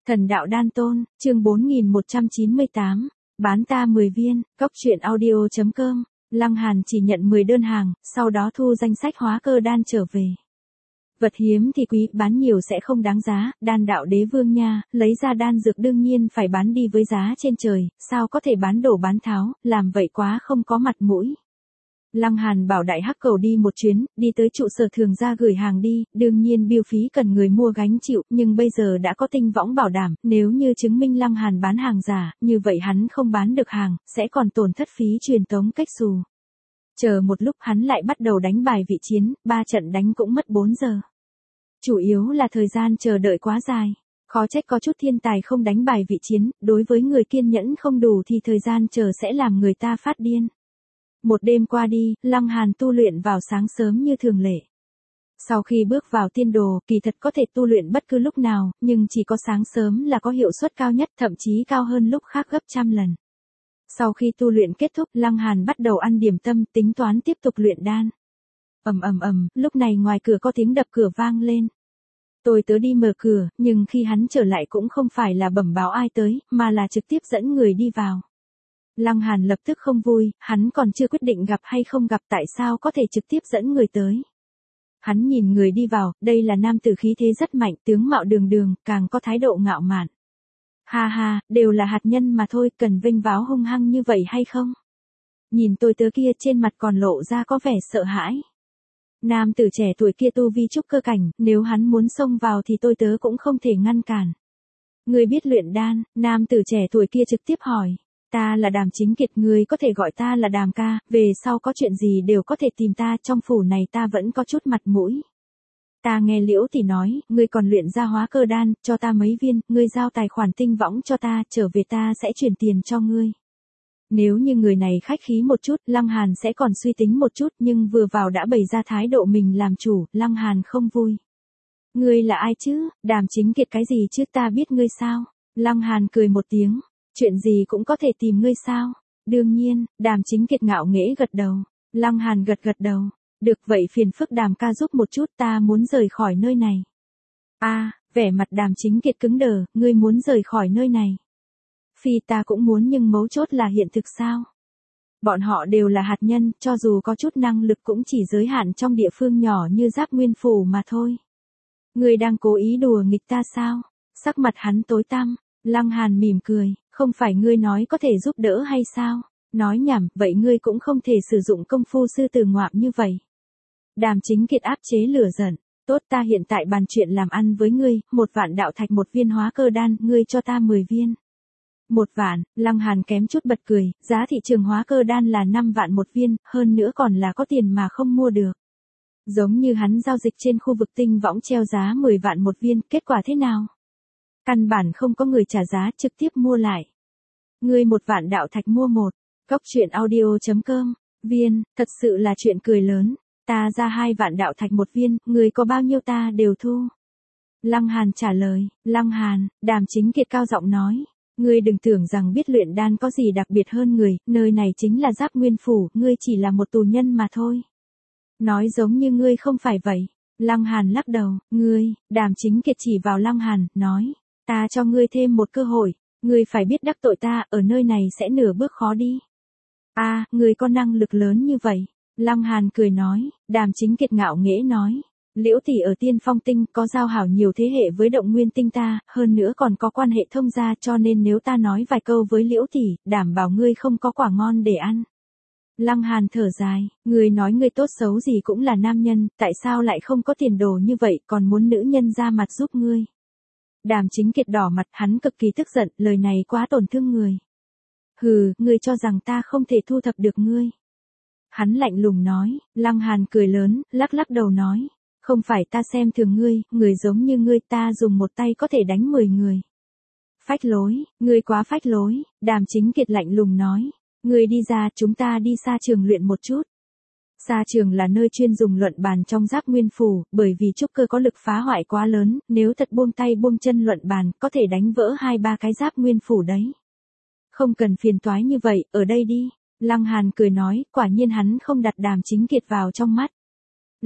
Thần đạo đan tôn, chương 4198, bán ta 10 viên, cóc truyện audio.com, Lăng Hàn chỉ nhận 10 đơn hàng, sau đó thu danh sách hóa cơ đan trở về. Vật hiếm thì quý, bán nhiều sẽ không đáng giá, đan đạo đế vương nha, lấy ra đan dược đương nhiên phải bán đi với giá trên trời, sao có thể bán đổ bán tháo, làm vậy quá không có mặt mũi. Lăng Hàn bảo đại hắc cầu đi một chuyến, đi tới trụ sở thường ra gửi hàng đi, đương nhiên biêu phí cần người mua gánh chịu, nhưng bây giờ đã có tinh võng bảo đảm, nếu như chứng minh Lăng Hàn bán hàng giả, như vậy hắn không bán được hàng, sẽ còn tổn thất phí truyền tống cách xù. Chờ một lúc hắn lại bắt đầu đánh bài vị chiến, 3 trận đánh cũng mất 4 giờ. Chủ yếu là thời gian chờ đợi quá dài. Khó trách có chút thiên tài không đánh bài vị chiến, đối với người kiên nhẫn không đủ thì thời gian chờ sẽ làm người ta phát điên. Một đêm qua đi, Lăng Hàn tu luyện vào sáng sớm như thường lệ. Sau khi bước vào tiên đồ, kỳ thật có thể tu luyện bất cứ lúc nào, nhưng chỉ có sáng sớm là có hiệu suất cao nhất, thậm chí cao hơn lúc khác gấp trăm lần. Sau khi tu luyện kết thúc, Lăng Hàn bắt đầu ăn điểm tâm, tính toán tiếp tục luyện đan. Lúc này ngoài cửa có tiếng đập cửa vang lên. Tôi tớ đi mở cửa, nhưng khi hắn trở lại cũng không phải là bẩm báo ai tới, mà là trực tiếp dẫn người đi vào. Lăng Hàn lập tức không vui, hắn còn chưa quyết định gặp hay không gặp, tại sao có thể trực tiếp dẫn người tới. Hắn nhìn người đi vào, đây là nam tử khí thế rất mạnh, tướng mạo đường đường, càng có thái độ ngạo mạn. Ha ha, đều là hạt nhân mà thôi, cần vênh váo hung hăng như vậy hay không? Nhìn tôi tớ kia trên mặt còn lộ ra có vẻ sợ hãi. Nam tử trẻ tuổi kia tu vi trúc cơ cảnh, nếu hắn muốn xông vào thì tôi tớ cũng không thể ngăn cản. Người biết luyện đan, nam tử trẻ tuổi kia trực tiếp hỏi. Ta là Đàm Chính Kiệt, người có thể gọi ta là Đàm ca, về sau có chuyện gì đều có thể tìm ta, trong phủ này ta vẫn có chút mặt mũi. Ta nghe Liễu tỷ nói, ngươi còn luyện ra hóa cơ đan, cho ta mấy viên, ngươi giao tài khoản tinh võng cho ta, trở về ta sẽ chuyển tiền cho ngươi. Nếu như người này khách khí một chút, Lăng Hàn sẽ còn suy tính một chút, nhưng vừa vào đã bày ra thái độ mình làm chủ, Lăng Hàn không vui. Ngươi là ai chứ, Đàm Chính Kiệt cái gì chứ, ta biết ngươi sao? Lăng Hàn cười một tiếng. Chuyện gì cũng có thể tìm ngươi sao? Đương nhiên, Đàm Chính Kiệt ngạo nghễ gật đầu. Lăng Hàn gật đầu. Được vậy phiền phức Đàm ca giúp một chút, ta muốn rời khỏi nơi này. Vẻ mặt Đàm Chính Kiệt cứng đờ, ngươi muốn rời khỏi nơi này. Phi ta cũng muốn, nhưng mấu chốt là hiện thực sao? Bọn họ đều là hạt nhân, cho dù có chút năng lực cũng chỉ giới hạn trong địa phương nhỏ như Giáp Nguyên Phủ mà thôi. Ngươi đang cố ý đùa nghịch ta sao? Sắc mặt hắn tối tăm. Lăng Hàn mỉm cười, không phải ngươi nói có thể giúp đỡ hay sao? Nói nhảm, vậy ngươi cũng không thể sử dụng công phu sư tử ngoạm như vậy. Đàm Chính Kiệt áp chế lửa giận, tốt, ta hiện tại bàn chuyện làm ăn với ngươi, 1 vạn đạo thạch 1 viên hóa cơ đan, ngươi cho ta 10 viên. 1 vạn, Lăng Hàn kém chút bật cười, giá thị trường hóa cơ đan là 5 vạn 1 viên, hơn nữa còn là có tiền mà không mua được. Giống như hắn giao dịch trên khu vực tinh võng treo giá 10 vạn 1 viên, kết quả thế nào? Căn bản không có người trả giá, trực tiếp mua lại. Ngươi 1 vạn đạo thạch mua 1, cóc truyện audio.com, viên, thật sự là chuyện cười lớn. Ta ra 2 vạn đạo thạch 1 viên, người có bao nhiêu ta đều thu. Lăng Hàn trả lời, Lăng Hàn, Đàm Chính Kiệt cao giọng nói. Ngươi đừng tưởng rằng biết luyện đan có gì đặc biệt hơn người, nơi này chính là Giáp Nguyên Phủ, ngươi chỉ là một tù nhân mà thôi. Nói giống như ngươi không phải vậy. Lăng Hàn lắc đầu, ngươi, Đàm Chính Kiệt chỉ vào Lăng Hàn, nói. Ta cho ngươi thêm một cơ hội, ngươi phải biết đắc tội ta, ở nơi này sẽ nửa bước khó đi. Ngươi có năng lực lớn như vậy. Lăng Hàn cười nói, Đàm Chính Kiệt ngạo nghễ nói. Liễu tỷ ở Tiên Phong Tinh có giao hảo nhiều thế hệ với Động Nguyên Tinh ta, hơn nữa còn có quan hệ thông gia, cho nên nếu ta nói vài câu với Liễu tỷ, đảm bảo ngươi không có quả ngon để ăn. Lăng Hàn thở dài, ngươi nói ngươi tốt xấu gì cũng là nam nhân, tại sao lại không có tiền đồ như vậy, còn muốn nữ nhân ra mặt giúp ngươi. Đàm Chính Kiệt đỏ mặt, hắn cực kỳ tức giận, lời này quá tổn thương người. Hừ, ngươi cho rằng ta không thể thu thập được ngươi. Hắn lạnh lùng nói, Lăng Hàn cười lớn, lắc đầu nói. Không phải ta xem thường ngươi, người giống như ngươi ta dùng một tay có thể đánh 10 người. Phách lối, ngươi quá phách lối, Đàm Chính Kiệt lạnh lùng nói. Ngươi đi ra, chúng ta đi xa trường luyện một chút. Xa trường là nơi chuyên dùng luận bàn trong Giáp Nguyên Phủ, bởi vì trúc cơ có lực phá hoại quá lớn, nếu thật buông tay buông chân luận bàn, có thể đánh vỡ 2-3 cái Giáp Nguyên Phủ đấy. Không cần phiền toái như vậy, ở đây đi. Lăng Hàn cười nói, quả nhiên hắn không đặt Đàm Chính Kiệt vào trong mắt.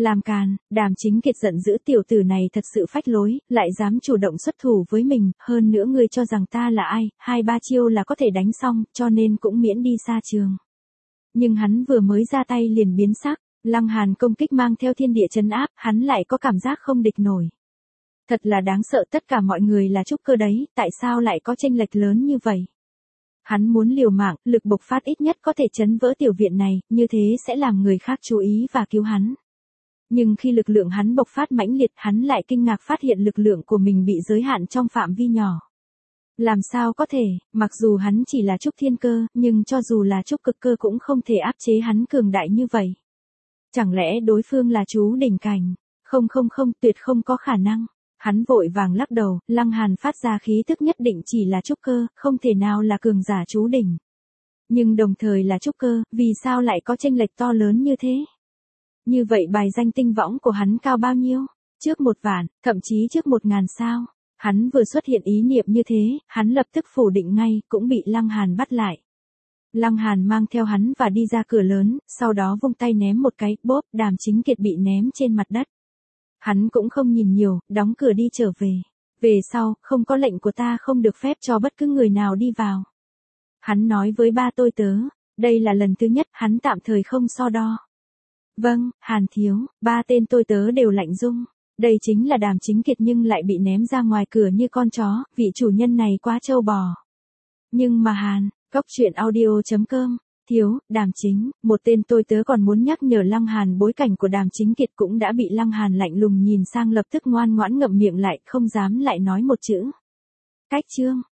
Làm càn, Đàm Chính Kiệt giận dữ, tiểu tử này thật sự phách lối, lại dám chủ động xuất thủ với mình, hơn nữa ngươi cho rằng ta là ai, 2-3 chiêu là có thể đánh xong, cho nên cũng miễn đi xa trường. Nhưng hắn vừa mới ra tay liền biến sắc, Lăng Hàn công kích mang theo thiên địa trấn áp, hắn lại có cảm giác không địch nổi. Thật là đáng sợ, tất cả mọi người là trúc cơ đấy, tại sao lại có chênh lệch lớn như vậy? Hắn muốn liều mạng, lực bộc phát ít nhất có thể chấn vỡ tiểu viện này, như thế sẽ làm người khác chú ý và cứu hắn. Nhưng khi lực lượng hắn bộc phát mãnh liệt, hắn lại kinh ngạc phát hiện lực lượng của mình bị giới hạn trong phạm vi nhỏ. Làm sao có thể, mặc dù hắn chỉ là trúc thiên cơ, nhưng cho dù là trúc cực cơ cũng không thể áp chế hắn cường đại như vậy. Chẳng lẽ đối phương là chú đỉnh cảnh? Không, tuyệt không có khả năng. Hắn vội vàng lắc đầu, Lăng Hàn phát ra khí tức nhất định chỉ là trúc cơ, không thể nào là cường giả chú đỉnh. Nhưng đồng thời là trúc cơ, vì sao lại có chênh lệch to lớn như thế? Như vậy bài danh tinh võng của hắn cao bao nhiêu? Trước 1 vạn, thậm chí trước 1000 sao? Hắn vừa xuất hiện ý niệm như thế, hắn lập tức phủ định ngay, cũng bị Lăng Hàn bắt lại. Lăng Hàn mang theo hắn và đi ra cửa lớn, sau đó vung tay ném một cái, bốp, Đàm Chính Kiệt bị ném trên mặt đất. Hắn cũng không nhìn nhiều, đóng cửa đi trở về. Về sau, không có lệnh của ta không được phép cho bất cứ người nào đi vào. Hắn nói với ba tôi tớ, đây là lần thứ nhất, hắn tạm thời không so đo. Vâng, Hàn thiếu, 3 tên tôi tớ đều lạnh rung. Đây chính là Đàm Chính Kiệt nhưng lại bị ném ra ngoài cửa như con chó, vị chủ nhân này quá trâu bò. Nhưng mà Hàn, goctruyện.audio.com, thiếu, Đàm Chính, một tên tôi tớ còn muốn nhắc nhở Lăng Hàn bối cảnh của Đàm Chính Kiệt cũng đã bị Lăng Hàn lạnh lùng nhìn sang lập tức ngoan ngoãn ngậm miệng lại, không dám lại nói một chữ. Cách chương.